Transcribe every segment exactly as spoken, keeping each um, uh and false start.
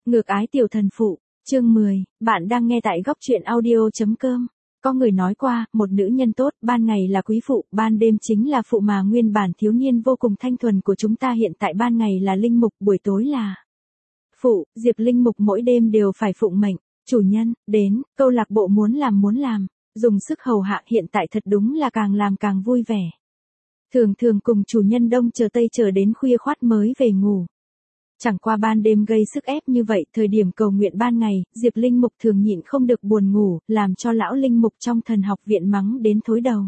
Ngược ái tiểu thần phụ, chương mười, bạn đang nghe tại góc truyện audio.com. Có người nói qua, một nữ nhân tốt, ban ngày là quý phụ, ban đêm chính là phụ mà nguyên bản thiếu niên vô cùng thanh thuần của chúng ta hiện tại ban ngày là linh mục, buổi tối là phụ, Diệp Linh Mục mỗi đêm đều phải phụng mệnh, chủ nhân, đến, câu lạc bộ muốn làm muốn làm, dùng sức hầu hạ hiện tại thật đúng là càng làm càng vui vẻ. Thường thường cùng chủ nhân đông chờ tây chờ đến khuya khoắt mới về ngủ. Chẳng qua ban đêm gây sức ép như vậy, thời điểm cầu nguyện ban ngày, Diệp Linh Mục thường nhịn không được buồn ngủ, làm cho lão Linh Mục trong thần học viện mắng đến thối đầu.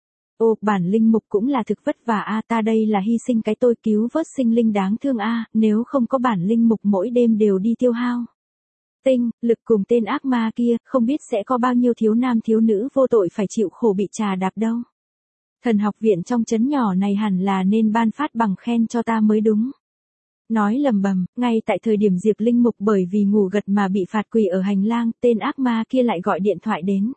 Ô, bản Linh Mục cũng là thực vất vả a, ta đây là hy sinh cái tôi cứu vớt sinh linh đáng thương a, nếu không có bản Linh Mục mỗi đêm đều đi tiêu hao tinh, lực cùng tên ác ma kia, không biết sẽ có bao nhiêu thiếu nam thiếu nữ vô tội phải chịu khổ bị trà đạp đâu. Thần học viện trong trấn nhỏ này hẳn là nên ban phát bằng khen cho ta mới đúng. Nói lầm bầm, ngay tại thời điểm Diệp Linh Mục bởi vì ngủ gật mà bị phạt quỳ ở hành lang, tên ác ma kia lại gọi điện thoại đến.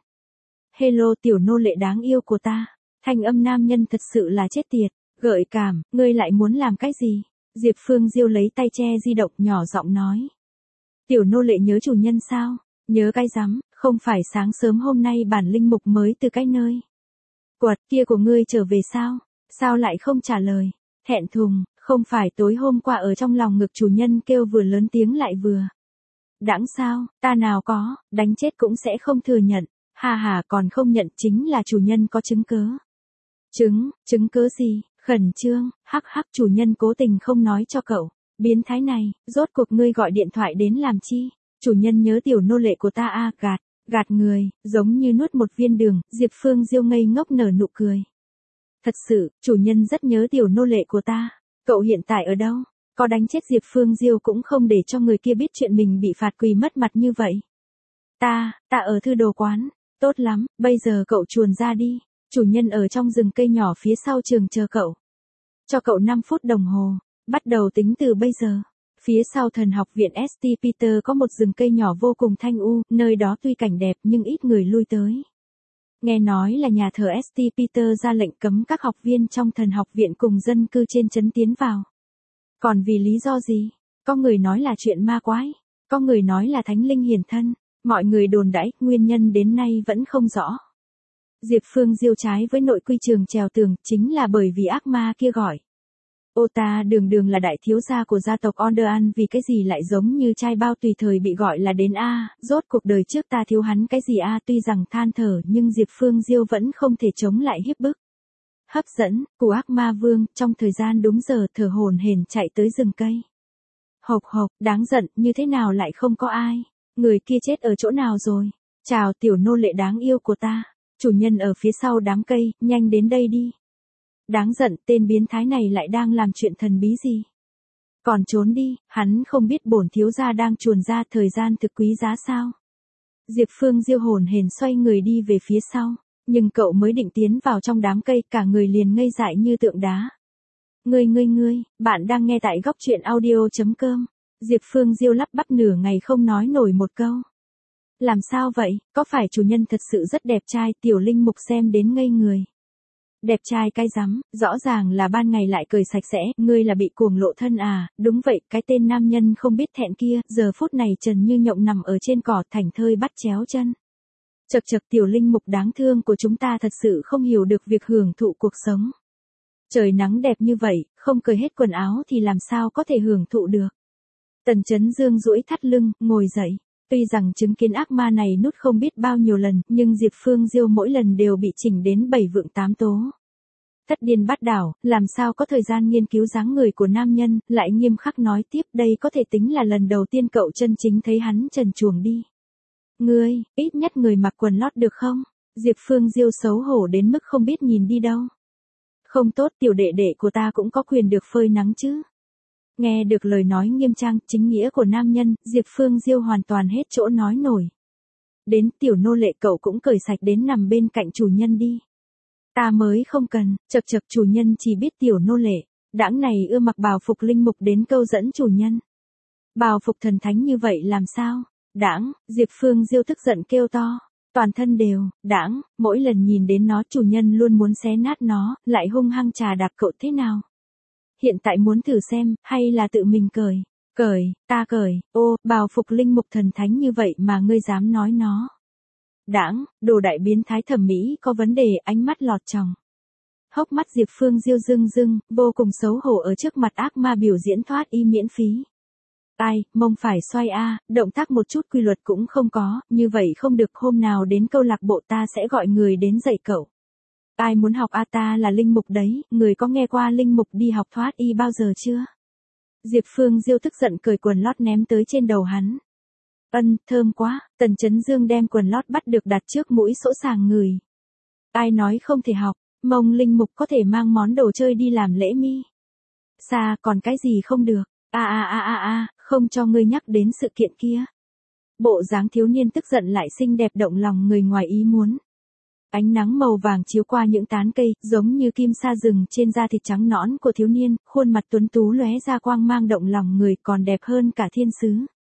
Hello tiểu nô lệ đáng yêu của ta, thanh âm nam nhân thật sự là chết tiệt, gợi cảm, ngươi lại muốn làm cái gì? Diệp Phương Diêu lấy tay che di động nhỏ giọng nói. Tiểu nô lệ nhớ chủ nhân sao? Nhớ cái rắm, không phải sáng sớm hôm nay bản Linh Mục mới từ cái nơi quật kia của ngươi trở về sao? Sao lại không trả lời? Thẹn thùng, không phải tối hôm qua ở trong lòng ngực chủ nhân kêu vừa lớn tiếng lại vừa đãng sao, ta nào có, đánh chết cũng sẽ không thừa nhận, ha ha còn không nhận chính là chủ nhân có chứng cớ. Chứng, chứng cớ gì, khẩn trương, hắc hắc chủ nhân cố tình không nói cho cậu, biến thái này, rốt cuộc ngươi gọi điện thoại đến làm chi, chủ nhân nhớ tiểu nô lệ của ta a, gạt, gạt người, giống như nuốt một viên đường, Diệp Phương Diêu ngây ngốc nở nụ cười. Thật sự, chủ nhân rất nhớ tiểu nô lệ của ta. Cậu hiện tại ở đâu? Có đánh chết Diệp Phương Diêu cũng không để cho người kia biết chuyện mình bị phạt quỳ mất mặt như vậy. Ta, ta ở thư đồ quán. Tốt lắm, bây giờ cậu chuồn ra đi. Chủ nhân ở trong rừng cây nhỏ phía sau trường chờ cậu. Cho cậu năm phút đồng hồ. Bắt đầu tính từ bây giờ. Phía sau thần học viện ét tê Peter có một rừng cây nhỏ vô cùng thanh u, nơi đó tuy cảnh đẹp nhưng ít người lui tới. Nghe nói là nhà thờ ét tê Peter ra lệnh cấm các học viên trong thần học viện cùng dân cư trên trấn tiến vào. Còn vì lý do gì? Có người nói là chuyện ma quái, có người nói là thánh linh hiển thân, mọi người đồn đãi, nguyên nhân đến nay vẫn không rõ. Diệp Phương Diêu trái với nội quy trường trèo tường, chính là bởi vì ác ma kia gọi. Ô ta đường đường là đại thiếu gia của gia tộc Onderan, vì cái gì lại giống như trai bao tùy thời bị gọi là đến a, rốt cuộc đời trước ta thiếu hắn cái gì a, tuy rằng than thở nhưng Diệp Phương Diêu vẫn không thể chống lại hiếp bức. Hấp dẫn, của ác ma vương, trong thời gian đúng giờ thở hổn hển chạy tới rừng cây. Hộc hộc, đáng giận, như thế nào lại không có ai, người kia chết ở chỗ nào rồi, chào tiểu nô lệ đáng yêu của ta, chủ nhân ở phía sau đám cây, nhanh đến đây đi. Đáng giận, tên biến thái này lại đang làm chuyện thần bí gì? Còn trốn đi, hắn không biết bổn thiếu gia đang chuồn ra, thời gian thực quý giá sao? Diệp Phương Diêu hồn hển xoay người đi về phía sau, nhưng cậu mới định tiến vào trong đám cây, cả người liền ngây dại như tượng đá. Ngươi ngươi ngươi, bạn đang nghe tại góc truyện audio.com. Diệp Phương Diêu lắp bắp nửa ngày không nói nổi một câu. Làm sao vậy, có phải chủ nhân thật sự rất đẹp trai? Tiểu Linh Mục xem đến ngây người. Đẹp trai cái rắm, rõ ràng là ban ngày lại cười sạch sẽ, ngươi là bị cuồng lộ thân à, đúng vậy, cái tên nam nhân không biết thẹn kia, giờ phút này trần như nhộng nằm ở trên cỏ thảnh thơi bắt chéo chân. Chật chật tiểu Linh Mục đáng thương của chúng ta thật sự không hiểu được việc hưởng thụ cuộc sống. Trời nắng đẹp như vậy, không cởi hết quần áo thì làm sao có thể hưởng thụ được. Tần Chấn Dương duỗi thắt lưng, ngồi dậy. Tuy rằng chứng kiến ác ma này nút không biết bao nhiêu lần, nhưng Diệp Phương Diêu mỗi lần đều bị chỉnh đến bảy vượng tám tố. Thất điên bát đảo, làm sao có thời gian nghiên cứu dáng người của nam nhân, lại nghiêm khắc nói tiếp, đây có thể tính là lần đầu tiên cậu chân chính thấy hắn trần truồng đi. Ngươi, ít nhất người mặc quần lót được không? Diệp Phương Diêu xấu hổ đến mức không biết nhìn đi đâu. Không tốt, tiểu đệ đệ của ta cũng có quyền được phơi nắng chứ. Nghe được lời nói nghiêm trang, chính nghĩa của nam nhân, Diệp Phương Diêu hoàn toàn hết chỗ nói nổi. Đến tiểu nô lệ cậu cũng cởi sạch đến nằm bên cạnh chủ nhân đi. Ta mới không cần, chật chật chủ nhân chỉ biết tiểu nô lệ, đãng này ưa mặc bào phục linh mục đến câu dẫn chủ nhân. Bào phục thần thánh như vậy làm sao? Đãng, Diệp Phương Diêu tức giận kêu to. Toàn thân đều, đãng, mỗi lần nhìn đến nó chủ nhân luôn muốn xé nát nó, lại hung hăng trà đạp cậu thế nào? Hiện tại muốn thử xem, hay là tự mình cởi? Cởi, ta cởi, ô, bào phục linh mục thần thánh như vậy mà ngươi dám nói nó. Đãng, đồ đại biến thái thẩm mỹ có vấn đề, ánh mắt lọt tròng. Hốc mắt Diệp Phương Diêu rưng rưng, vô cùng xấu hổ ở trước mặt ác ma biểu diễn thoát y miễn phí. Ai, mông phải xoay a, động tác một chút quy luật cũng không có, như vậy không được, hôm nào đến câu lạc bộ ta sẽ gọi người đến dạy cậu. Ai muốn học a, ta là linh mục đấy, người có nghe qua linh mục đi học thoát y bao giờ chưa? Diệp Phương Diêu tức giận cởi quần lót ném tới trên đầu hắn. Ân, thơm quá, Tần Chấn Dương đem quần lót bắt được đặt trước mũi sỗ sàng người. Ai nói không thể học, mông linh mục có thể mang món đồ chơi đi làm lễ mi. Xa, còn cái gì không được, a a a a a, không cho ngươi nhắc đến sự kiện kia. Bộ dáng thiếu niên tức giận lại xinh đẹp động lòng người ngoài ý muốn. Ánh nắng màu vàng chiếu qua những tán cây, giống như kim sa rừng trên da thịt trắng nõn của thiếu niên, khuôn mặt tuấn tú lóe ra quang mang động lòng người, còn đẹp hơn cả thiên sứ.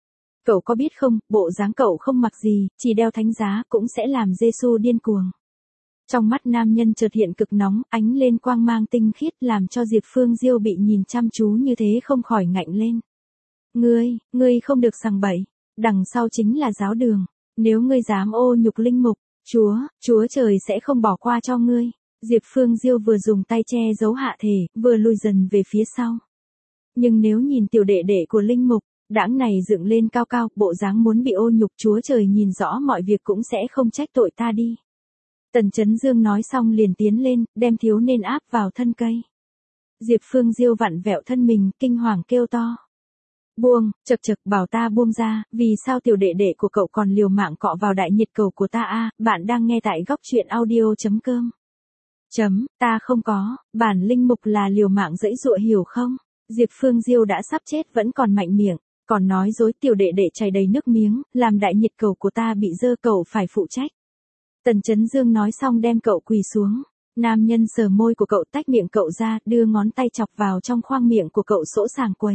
Cậu có biết không, bộ dáng cậu không mặc gì, chỉ đeo thánh giá cũng sẽ làm Giê-xu điên cuồng. Trong mắt nam nhân chợt hiện cực nóng, ánh lên quang mang tinh khiết làm cho Diệp Phương Diêu bị nhìn chăm chú như thế không khỏi ngạnh lên. Ngươi, ngươi không được sằng bậy, đằng sau chính là giáo đường, nếu ngươi dám ô nhục linh mục, Chúa, Chúa trời sẽ không bỏ qua cho ngươi. Diệp Phương Diêu vừa dùng tay che giấu hạ thể, vừa lùi dần về phía sau. Nhưng nếu nhìn tiểu đệ đệ của linh mục, đãng này dựng lên cao cao, bộ dáng muốn bị ô nhục, Chúa trời nhìn rõ mọi việc cũng sẽ không trách tội ta đi. Tần Chấn Dương nói xong liền tiến lên, đem thiếu niên áp vào thân cây. Diệp Phương Diêu vặn vẹo thân mình, kinh hoàng kêu to. Buông, chật chật, bảo ta buông ra, vì sao tiểu đệ đệ của cậu còn liều mạng cọ vào đại nhiệt cầu của ta a? Bạn đang nghe tại góc truyện audio chấm com. Chấm, ta không có, bản linh mục là liều mạng dẫy dụa hiểu không? Diệp Phương Diêu đã sắp chết vẫn còn mạnh miệng, còn nói dối tiểu đệ đệ chảy đầy nước miếng, làm đại nhiệt cầu của ta bị dơ, cậu phải phụ trách. Tần Chấn Dương nói xong đem cậu quỳ xuống. Nam nhân sờ môi của cậu, tách miệng cậu ra, đưa ngón tay chọc vào trong khoang miệng của cậu sỗ sàng quấy.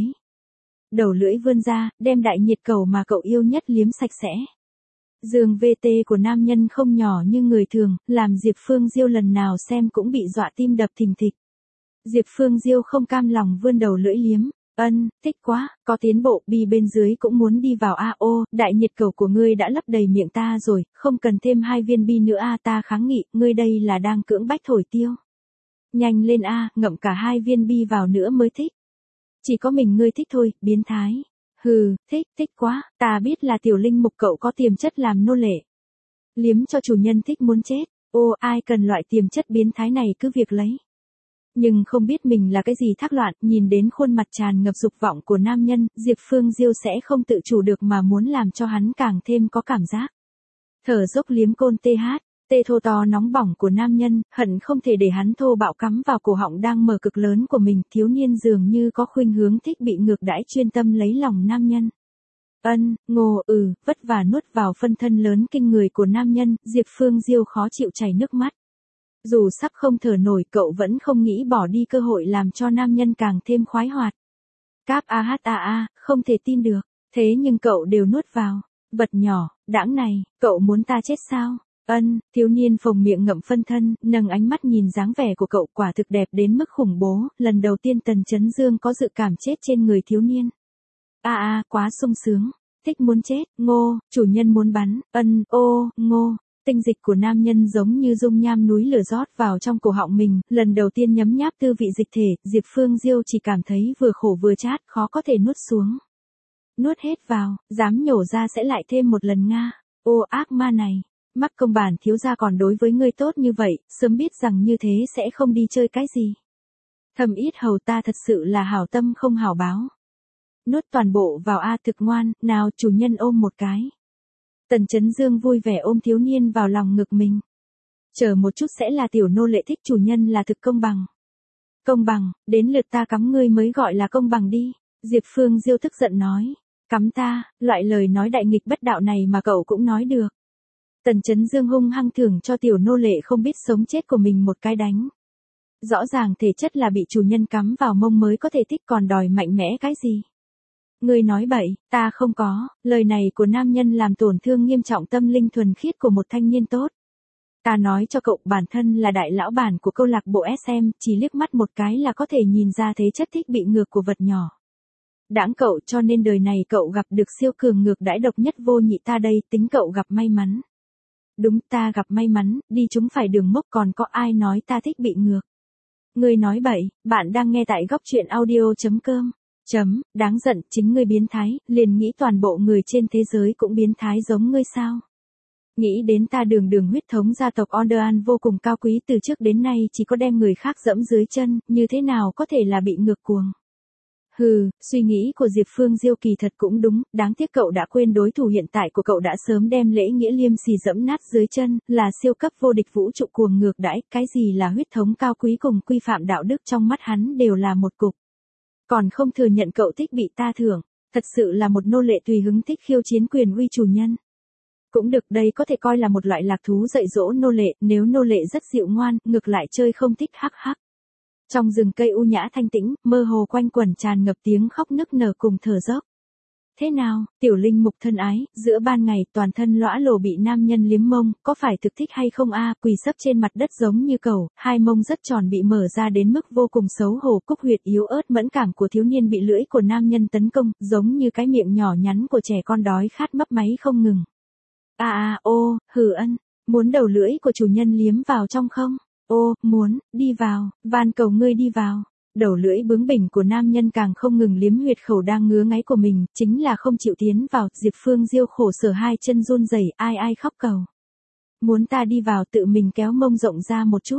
Đầu lưỡi vươn ra, đem đại nhiệt cầu mà cậu yêu nhất liếm sạch sẽ. Giường vê tê của nam nhân không nhỏ như người thường, làm Diệp Phương Diêu lần nào xem cũng bị dọa tim đập thình thịch. Diệp Phương Diêu không cam lòng vươn đầu lưỡi liếm. Ân, thích quá, có tiến bộ, bi bên dưới cũng muốn đi vào a. Ô, đại nhiệt cầu của ngươi đã lấp đầy miệng ta rồi, không cần thêm hai viên bi nữa a. Ta kháng nghị, ngươi đây là đang cưỡng bách thổi tiêu. Nhanh lên a, ngậm cả hai viên bi vào nữa mới thích. Chỉ có mình ngươi thích thôi, biến thái. Hừ, thích, thích quá, ta biết là tiểu linh mục cậu có tiềm chất làm nô lệ. Liếm cho chủ nhân thích muốn chết, ô, ai cần loại tiềm chất biến thái này cứ việc lấy. Nhưng không biết mình là cái gì thác loạn, nhìn đến khuôn mặt tràn ngập dục vọng của nam nhân, Diệp Phương Diêu sẽ không tự chủ được mà muốn làm cho hắn càng thêm có cảm giác. Thở dốc liếm côn tê hát, tê thô to nóng bỏng của nam nhân, hận không thể để hắn thô bạo cắm vào cổ họng đang mở cực lớn của mình, thiếu niên dường như có khuynh hướng thích bị ngược đãi, chuyên tâm lấy lòng nam nhân. Ân, ngô, ừ, vất vả nuốt vào phân thân lớn kinh người của nam nhân, Diệp Phương Diêu khó chịu chảy nước mắt. Dù sắp không thở nổi, cậu vẫn không nghĩ bỏ đi cơ hội làm cho nam nhân càng thêm khoái hoạt. Cáp a hát a a, không thể tin được, thế nhưng cậu đều nuốt vào. Vật nhỏ, đãng này, cậu muốn ta chết sao? Ân, thiếu niên phồng miệng ngậm phân thân, nâng ánh mắt nhìn dáng vẻ của cậu quả thực đẹp đến mức khủng bố, lần đầu tiên Tần Chấn Dương có dự cảm chết trên người thiếu niên. A a, quá sung sướng, thích muốn chết, ngô, chủ nhân muốn bắn, ân, ô, ngô. Tinh dịch của nam nhân giống như dung nham núi lửa rót vào trong cổ họng mình, lần đầu tiên nhấm nháp tư vị dịch thể, Diệp Phương Diêu chỉ cảm thấy vừa khổ vừa chát, khó có thể nuốt xuống. Nuốt hết vào, dám nhổ ra sẽ lại thêm một lần nga. Ô ác ma này, mắc công bản thiếu gia còn đối với ngươi tốt như vậy, sớm biết rằng như thế sẽ không đi chơi cái gì. Thầm ít hầu ta thật sự là hảo tâm không hảo báo. Nuốt toàn bộ vào a, thực ngoan, nào chủ nhân ôm một cái. Tần Chấn Dương vui vẻ ôm thiếu niên vào lòng ngực mình. Chờ một chút sẽ là tiểu nô lệ, thích chủ nhân là thực công bằng. Công bằng, đến lượt ta cắm ngươi mới gọi là công bằng đi. Diệp Phương Diêu tức giận nói. Cắm ta, loại lời nói đại nghịch bất đạo này mà cậu cũng nói được. Tần Chấn Dương hung hăng thưởng cho tiểu nô lệ không biết sống chết của mình một cái đánh. Rõ ràng thể chất là bị chủ nhân cắm vào mông mới có thể thích, còn đòi mạnh mẽ cái gì. Ngươi nói bậy, ta không có, lời này của nam nhân làm tổn thương nghiêm trọng tâm linh thuần khiết của một thanh niên tốt. Ta nói cho cậu, bản thân là đại lão bản của câu lạc bộ ét em, chỉ liếc mắt một cái là có thể nhìn ra thế chất thích bị ngược của vật nhỏ. Đãng cậu, cho nên đời này cậu gặp được siêu cường ngược đãi độc nhất vô nhị ta đây, tính cậu gặp may mắn. Đúng, ta gặp may mắn, đi chúng phải đường mốc, còn có ai nói ta thích bị ngược. Ngươi nói bậy, bạn đang nghe tại góc truyện audio.com. Chấm, đáng giận, chính ngươi biến thái, liền nghĩ toàn bộ người trên thế giới cũng biến thái giống ngươi sao? Nghĩ đến ta đường đường huyết thống gia tộc Onderan vô cùng cao quý từ trước đến nay chỉ có đem người khác dẫm dưới chân, như thế nào có thể là bị ngược cuồng. Hừ, suy nghĩ của Diệp Phương Diêu kỳ thật cũng đúng, đáng tiếc cậu đã quên đối thủ hiện tại của cậu đã sớm đem lễ nghĩa liêm sỉ dẫm nát dưới chân, là siêu cấp vô địch vũ trụ cuồng ngược đãi, cái gì là huyết thống cao quý cùng quy phạm đạo đức trong mắt hắn đều là một cục. Còn không thừa nhận cậu thích bị ta thưởng, thật sự là một nô lệ tùy hứng thích khiêu chiến quyền uy chủ nhân. Cũng được, đây có thể coi là một loại lạc thú dạy dỗ nô lệ, nếu nô lệ rất dịu ngoan, ngược lại chơi không thích hắc hắc. Trong rừng cây u nhã thanh tĩnh, mơ hồ quanh quẩn tràn ngập tiếng khóc nức nở cùng thở dốc. Thế nào, tiểu linh mục thân ái, giữa ban ngày toàn thân lõa lồ bị nam nhân liếm mông, có phải thực thích hay không a? Quỳ sấp trên mặt đất giống như cầu, hai mông rất tròn bị mở ra đến mức vô cùng xấu hổ, cúc huyệt yếu ớt mẫn cảm của thiếu niên bị lưỡi của nam nhân tấn công, giống như cái miệng nhỏ nhắn của trẻ con đói khát mấp máy không ngừng. A a ô, hừ ân, muốn đầu lưỡi của chủ nhân liếm vào trong không? Ô, muốn, đi vào, van cầu ngươi đi vào. Đầu lưỡi bướng bỉnh của nam nhân càng không ngừng liếm huyệt khẩu đang ngứa ngáy của mình, chính là không chịu tiến vào. Diệp Phương Diêu khổ sở hai chân run rẩy, ai ai khóc cầu. Muốn ta đi vào, tự mình kéo mông rộng ra một chút.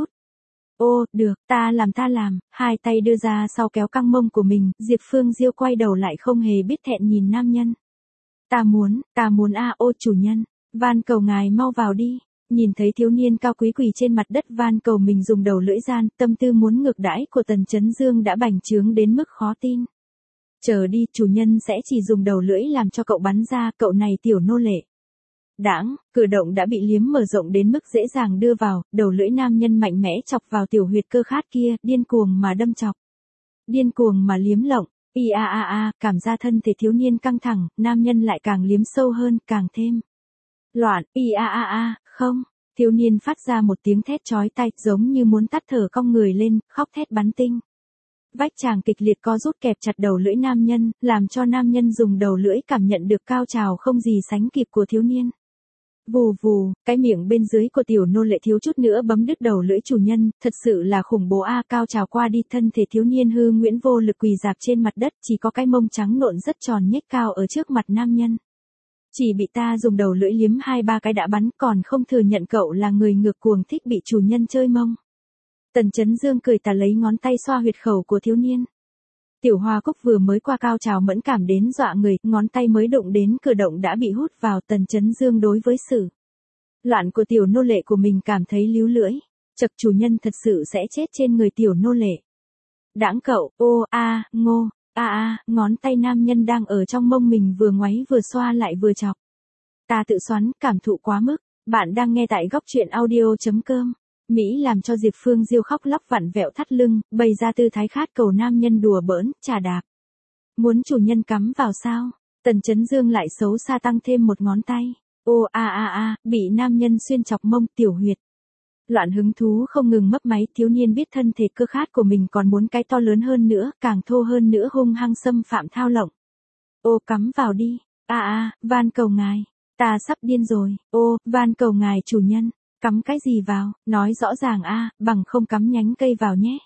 Ô, được, ta làm ta làm, hai tay đưa ra sau kéo căng mông của mình, Diệp Phương Diêu quay đầu lại không hề biết thẹn nhìn nam nhân. Ta muốn, ta muốn a ô chủ nhân, van cầu ngài mau vào đi. Nhìn thấy thiếu niên cao quý quỳ trên mặt đất van cầu mình dùng đầu lưỡi gian, tâm tư muốn ngược đãi của Tần Chấn Dương đã bành trướng đến mức khó tin. Chờ đi, chủ nhân sẽ chỉ dùng đầu lưỡi làm cho cậu bắn ra, cậu này tiểu nô lệ. Đãng, cửa động đã bị liếm mở rộng đến mức dễ dàng đưa vào, đầu lưỡi nam nhân mạnh mẽ chọc vào tiểu huyệt cơ khát kia, điên cuồng mà đâm chọc. Điên cuồng mà liếm lộng, y a a a, cảm giác thân thể thiếu niên căng thẳng, nam nhân lại càng liếm sâu hơn, càng thêm. Loạn, y a a a, không, thiếu niên phát ra một tiếng thét chói tai, giống như muốn tắt thở cong người lên, khóc thét bắn tinh. Vách chàng kịch liệt co rút kẹp chặt đầu lưỡi nam nhân, làm cho nam nhân dùng đầu lưỡi cảm nhận được cao trào không gì sánh kịp của thiếu niên. Vù vù, cái miệng bên dưới của tiểu nô lệ thiếu chút nữa bấm đứt đầu lưỡi chủ nhân, thật sự là khủng bố a. Cao trào qua đi, thân thể thiếu niên hư nguyễn vô lực quỳ dạp trên mặt đất, chỉ có cái mông trắng nộn rất tròn nhếch cao ở trước mặt nam nhân. Chỉ bị ta dùng đầu lưỡi liếm hai ba cái đã bắn, còn không thừa nhận cậu là người ngược cuồng thích bị chủ nhân chơi mông. Tần Chấn Dương cười tà lấy ngón tay xoa huyệt khẩu của thiếu niên. Tiểu Hoa Cúc vừa mới qua cao trào mẫn cảm đến dọa người, ngón tay mới đụng đến cửa động đã bị hút vào. Tần Chấn Dương đối với sự loạn của tiểu nô lệ của mình cảm thấy líu lưỡi. Chật, chủ nhân thật sự sẽ chết trên người tiểu nô lệ. Đãng cậu, ô a, ngô. A à, a, ngón tay nam nhân đang ở trong mông mình vừa ngoáy vừa xoa lại vừa chọc. Ta tự xoắn, cảm thụ quá mức. Bạn đang nghe tại góc truyện audio.com. Mỹ làm cho Diệp Phương Diêu khóc lóc vặn vẹo thắt lưng, bày ra tư thái khát cầu nam nhân đùa bỡn, trà đạp. Muốn chủ nhân cắm vào sao? Tần Chấn Dương lại xấu xa tăng thêm một ngón tay. Ô a a a, bị nam nhân xuyên chọc mông tiểu huyệt. Loạn hứng thú không ngừng mấp máy, thiếu niên biết thân thể cơ khát của mình còn muốn cái to lớn hơn nữa, càng thô hơn nữa, hung hăng xâm phạm thao lộng. Ô cắm vào đi, a a, van cầu ngài, ta sắp điên rồi, ô, van cầu ngài chủ nhân, cắm cái gì vào, nói rõ ràng a, bằng không cắm nhánh cây vào nhé.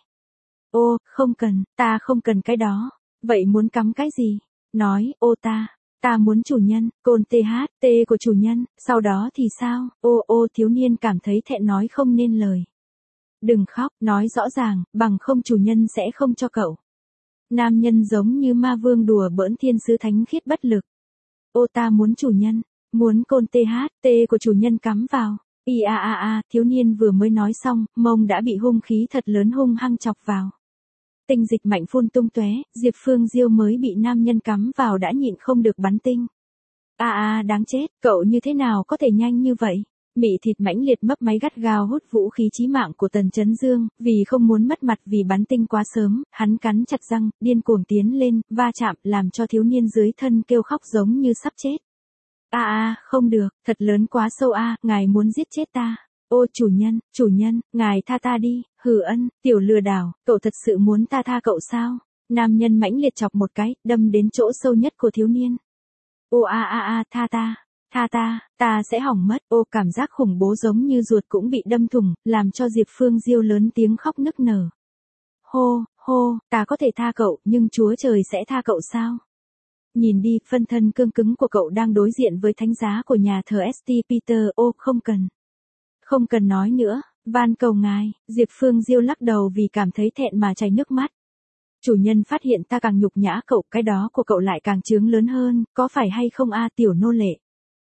Ô, không cần, ta không cần cái đó, vậy muốn cắm cái gì? Nói, ô ta. Ta muốn chủ nhân, côn tê hát tê của chủ nhân, sau đó thì sao? Ô ô thiếu niên cảm thấy thẹn nói không nên lời. Đừng khóc, nói rõ ràng, bằng không chủ nhân sẽ không cho cậu. Nam nhân giống như ma vương đùa bỡn thiên sứ thánh khiết bất lực. Ô ta muốn chủ nhân, muốn côn tê hát tê của chủ nhân cắm vào. Y a a a, thiếu niên vừa mới nói xong, mông đã bị hung khí thật lớn hung hăng chọc vào. Tinh dịch mạnh phun tung tóe, Diệp Phương Diêu mới bị nam nhân cắm vào đã nhịn không được bắn tinh. A a, đáng chết, cậu như thế nào có thể nhanh như vậy? Mị thịt mãnh liệt mấp máy gắt gao hút vũ khí chí mạng của Tần Chấn Dương, vì không muốn mất mặt vì bắn tinh quá sớm, hắn cắn chặt răng, điên cuồng tiến lên, va chạm, làm cho thiếu niên dưới thân kêu khóc giống như sắp chết. A a, không được, thật lớn quá sâu a, ngài muốn giết chết ta. Ô chủ nhân, chủ nhân, ngài tha ta đi, hừ ân, tiểu lừa đảo, cậu thật sự muốn ta tha cậu sao? Nam nhân mãnh liệt chọc một cái, đâm đến chỗ sâu nhất của thiếu niên. Ô a a a, tha ta, tha ta, ta sẽ hỏng mất. Ô, cảm giác khủng bố giống như ruột cũng bị đâm thủng, làm cho Diệp Phương Diêu lớn tiếng khóc nức nở. Hô, hô, ta có thể tha cậu, nhưng Chúa Trời sẽ tha cậu sao? Nhìn đi, phân thân cương cứng của cậu đang đối diện với thánh giá của nhà thờ ét tê Peter. Ô, không cần. Không cần nói nữa, van cầu ngài. Diệp Phương Diêu lắc đầu vì cảm thấy thẹn mà chảy nước mắt. Chủ nhân phát hiện ta càng nhục nhã cậu, cái đó của cậu lại càng chướng lớn hơn, có phải hay không a tiểu nô lệ?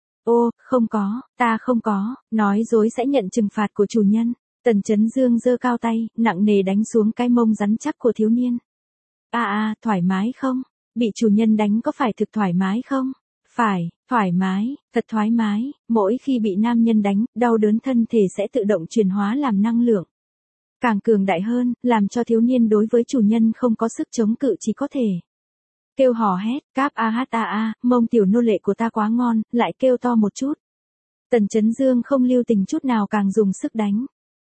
Ô, không có, ta không có, nói dối sẽ nhận trừng phạt của chủ nhân. Tần Chấn Dương giơ cao tay, nặng nề đánh xuống cái mông rắn chắc của thiếu niên. A a, thoải mái không? Bị chủ nhân đánh có phải thực thoải mái không? Phải, thoải mái, thật thoải mái, mỗi khi bị nam nhân đánh, đau đớn thân thể sẽ tự động chuyển hóa làm năng lượng. Càng cường đại hơn, làm cho thiếu niên đối với chủ nhân không có sức chống cự, chỉ có thể kêu hò hét, cáp a hát a a, mông tiểu nô lệ của ta quá ngon, lại kêu to một chút. Tần Chấn Dương không lưu tình chút nào càng dùng sức đánh.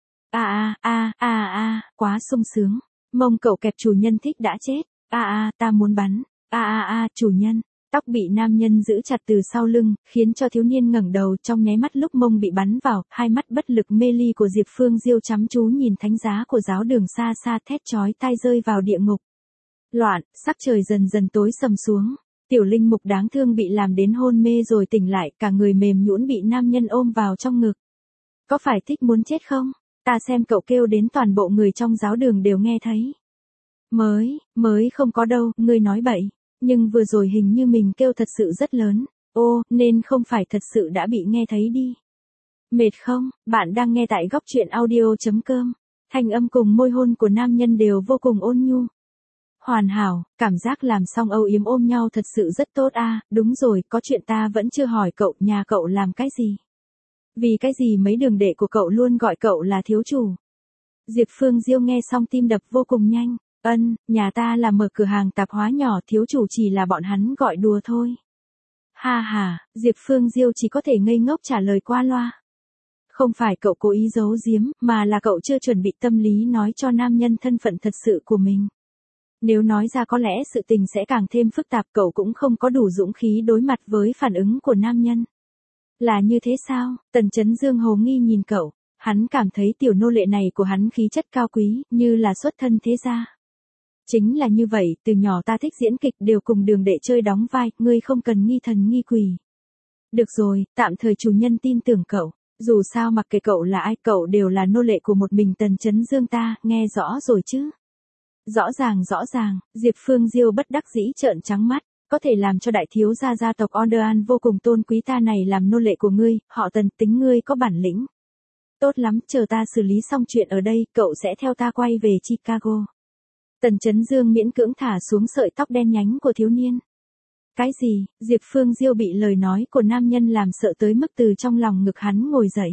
A a a a a, quá sung sướng, mông cậu kẹp chủ nhân thích đã chết. A a, ta muốn bắn. A a a, chủ nhân. Tóc bị nam nhân giữ chặt từ sau lưng, khiến cho thiếu niên ngẩng đầu, trong nháy mắt lúc mông bị bắn vào, hai mắt bất lực mê ly của Diệp Phương Diêu chăm chú nhìn thánh giá của giáo đường xa xa thét chói tai rơi vào địa ngục. Loạn, sắc trời dần dần tối sầm xuống. Tiểu linh mục đáng thương bị làm đến hôn mê rồi tỉnh lại, cả người mềm nhũn bị nam nhân ôm vào trong ngực. Có phải thích muốn chết không? Ta xem cậu kêu đến toàn bộ người trong giáo đường đều nghe thấy. Mới, mới không có đâu, ngươi nói bậy. Nhưng vừa rồi hình như mình kêu thật sự rất lớn. Ô, nên không phải thật sự đã bị nghe thấy đi. Mệt không? Bạn đang nghe tại góc truyện audio chấm com. Thanh âm cùng môi hôn của nam nhân đều vô cùng ôn nhu. Hoàn hảo, cảm giác làm xong âu yếm ôm nhau thật sự rất tốt a. À, đúng rồi, có chuyện ta vẫn chưa hỏi cậu, nhà cậu làm cái gì? Vì cái gì mấy đường đệ của cậu luôn gọi cậu là thiếu chủ? Diệp Phương Diêu nghe xong tim đập vô cùng nhanh. Ân, nhà ta là mở cửa hàng tạp hóa nhỏ, thiếu chủ chỉ là bọn hắn gọi đùa thôi. Ha ha, Diệp Phương Diêu chỉ có thể ngây ngốc trả lời qua loa. Không phải cậu cố ý giấu giếm, mà là cậu chưa chuẩn bị tâm lý nói cho nam nhân thân phận thật sự của mình. Nếu nói ra có lẽ sự tình sẽ càng thêm phức tạp, cậu cũng không có đủ dũng khí đối mặt với phản ứng của nam nhân. Là như thế sao? Tần Chấn Dương hồ nghi nhìn cậu, hắn cảm thấy tiểu nô lệ này của hắn khí chất cao quý, như là xuất thân thế gia. Chính là như vậy, từ nhỏ ta thích diễn kịch, đều cùng đường đệ chơi đóng vai, ngươi không cần nghi thần nghi quỷ. Được rồi, tạm thời chủ nhân tin tưởng cậu, dù sao mặc kệ cậu là ai, cậu đều là nô lệ của một mình Tần Chấn Dương ta, nghe rõ rồi chứ? Rõ ràng rõ ràng, Diệp Phương Diêu bất đắc dĩ trợn trắng mắt, có thể làm cho đại thiếu gia gia tộc Ordean vô cùng tôn quý ta này làm nô lệ của ngươi, họ Tần, tính ngươi có bản lĩnh. Tốt lắm, chờ ta xử lý xong chuyện ở đây, cậu sẽ theo ta quay về Chicago. Tần Chấn Dương miễn cưỡng thả xuống sợi tóc đen nhánh của thiếu niên. Cái gì? Diệp Phương Diêu bị lời nói của nam nhân làm sợ tới mức từ trong lòng ngực hắn ngồi dậy.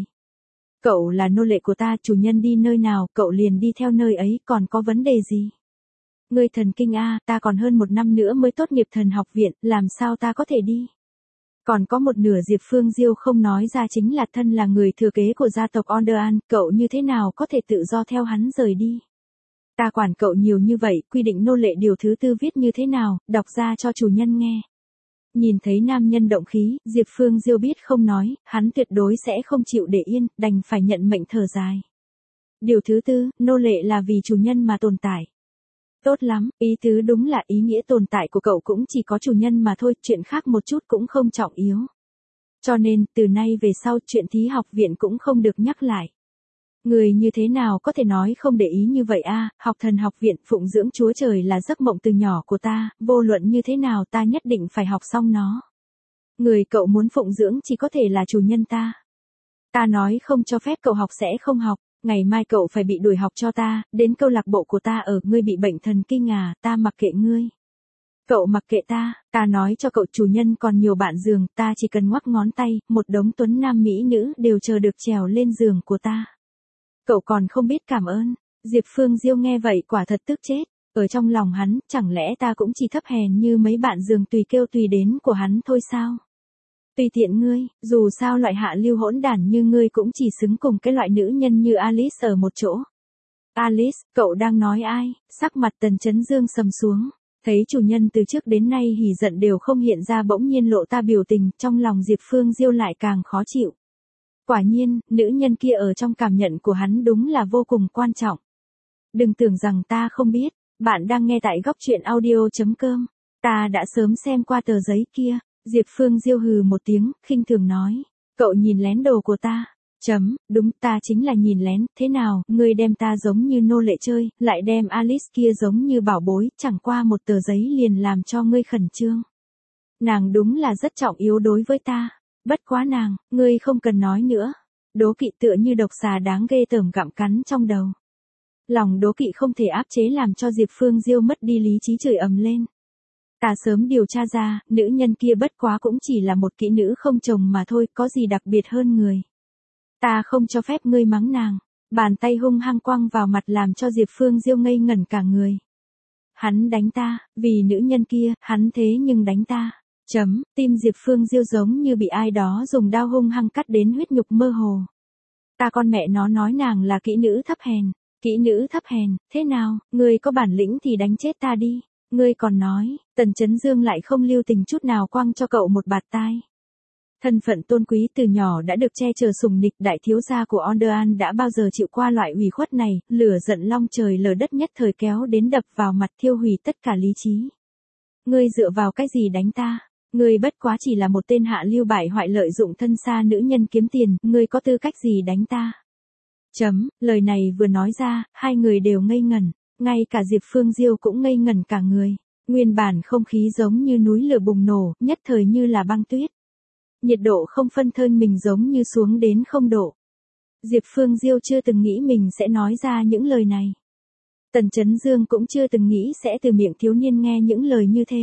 Cậu là nô lệ của ta, chủ nhân đi nơi nào, cậu liền đi theo nơi ấy, còn có vấn đề gì? Ngươi thần kinh a, ta còn hơn một năm nữa mới tốt nghiệp thần học viện, làm sao ta có thể đi? Còn có một nửa Diệp Phương Diêu không nói ra chính là thân là người thừa kế của gia tộc Ordean, cậu như thế nào có thể tự do theo hắn rời đi? Ta quản cậu nhiều như vậy, quy định nô lệ điều thứ tư viết như thế nào, đọc ra cho chủ nhân nghe. Nhìn thấy nam nhân động khí, Diệp Phương Diêu biết không nói, hắn tuyệt đối sẽ không chịu để yên, đành phải nhận mệnh thở dài. Điều thứ tư, nô lệ là vì chủ nhân mà tồn tại. Tốt lắm, ý tứ đúng là ý nghĩa tồn tại của cậu cũng chỉ có chủ nhân mà thôi, chuyện khác một chút cũng không trọng yếu. Cho nên, từ nay về sau chuyện thí học viện cũng không được nhắc lại. Người như thế nào có thể nói không để ý như vậy a? Học thần học viện phụng dưỡng Chúa Trời là giấc mộng từ nhỏ của ta, vô luận như thế nào ta nhất định phải học xong nó. Người cậu muốn phụng dưỡng chỉ có thể là chủ nhân ta. Ta nói không cho phép cậu học sẽ không học, ngày mai cậu phải bị đuổi học cho ta, đến câu lạc bộ của ta ở, ngươi bị bệnh thần kinh à, ta mặc kệ ngươi. Cậu mặc kệ ta, ta nói cho cậu chủ nhân còn nhiều bạn giường, ta chỉ cần ngoắc ngón tay, một đống tuấn nam mỹ nữ đều chờ được trèo lên giường của ta. Cậu còn không biết cảm ơn. Diệp Phương Diêu nghe vậy quả thật tức chết. Ở trong lòng hắn, chẳng lẽ ta cũng chỉ thấp hèn như mấy bạn giường tùy kêu tùy đến của hắn thôi sao? Tùy tiện ngươi, dù sao loại hạ lưu hỗn đản như ngươi cũng chỉ xứng cùng cái loại nữ nhân như Alice ở một chỗ. Alice, cậu đang nói ai? Sắc mặt Tần Chấn Dương sầm xuống. Thấy chủ nhân từ trước đến nay hỉ giận đều không hiện ra bỗng nhiên lộ ta biểu tình, trong lòng Diệp Phương Diêu lại càng khó chịu. Quả nhiên, nữ nhân kia ở trong cảm nhận của hắn đúng là vô cùng quan trọng. Đừng tưởng rằng ta không biết, bạn đang nghe tại góc truyện audio.com. Ta đã sớm xem qua tờ giấy kia. Diệp Phương Diêu hừ một tiếng, khinh thường nói. Cậu nhìn lén đồ của ta. Chấm, đúng, ta chính là nhìn lén, thế nào, ngươi đem ta giống như nô lệ chơi, lại đem Alice kia giống như bảo bối, chẳng qua một tờ giấy liền làm cho ngươi khẩn trương. Nàng đúng là rất trọng yếu đối với ta. Bất quá nàng, ngươi không cần nói nữa. Đố kỵ tựa như độc xà đáng ghê tởm gặm cắn trong đầu. Lòng đố kỵ không thể áp chế làm cho Diệp Phương Diêu mất đi lý trí chửi ầm lên. Ta sớm điều tra ra, nữ nhân kia bất quá cũng chỉ là một kỹ nữ không chồng mà thôi, có gì đặc biệt hơn người. Ta không cho phép ngươi mắng nàng. Bàn tay hung hăng quăng vào mặt làm cho Diệp Phương Diêu ngây ngẩn cả người. Hắn đánh ta, vì nữ nhân kia, hắn thế nhưng đánh ta. Chấm, tim Diệp Phương Diêu giống như bị ai đó dùng dao hung hăng cắt đến huyết nhục mơ hồ. Ta con mẹ nó nói nàng là kỹ nữ thấp hèn. Kỹ nữ thấp hèn, thế nào, ngươi có bản lĩnh thì đánh chết ta đi. Ngươi còn nói, Tần Chấn Dương lại không lưu tình chút nào quăng cho cậu một bạt tai. Thân phận tôn quý từ nhỏ đã được che chở sủng nịch, đại thiếu gia của Onderan đã bao giờ chịu qua loại ủy khuất này, lửa giận long trời lở đất nhất thời kéo đến đập vào mặt thiêu hủy tất cả lý trí. Ngươi dựa vào cái gì đánh ta? Ngươi bất quá chỉ là một tên hạ lưu bại hoại lợi dụng thân xa nữ nhân kiếm tiền, ngươi có tư cách gì đánh ta? Chấm, lời này vừa nói ra, hai người đều ngây ngẩn, ngay cả Diệp Phương Diêu cũng ngây ngẩn cả người. Nguyên bản không khí giống như núi lửa bùng nổ, nhất thời như là băng tuyết. Nhiệt độ không phân thân mình giống như xuống đến không độ. Diệp Phương Diêu chưa từng nghĩ mình sẽ nói ra những lời này. Tần Chấn Dương cũng chưa từng nghĩ sẽ từ miệng thiếu niên nghe những lời như thế.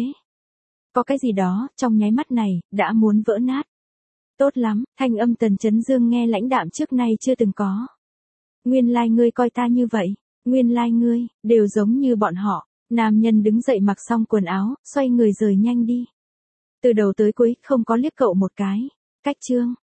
Có cái gì đó, trong nháy mắt này, đã muốn vỡ nát. Tốt lắm, thanh âm Tần Chấn Dương nghe lãnh đạm trước nay chưa từng có. Nguyên lai ngươi coi ta như vậy, nguyên lai ngươi, đều giống như bọn họ. Nam nhân đứng dậy mặc xong quần áo, xoay người rời nhanh đi. Từ đầu tới cuối, không có liếc cậu một cái. Cách chương.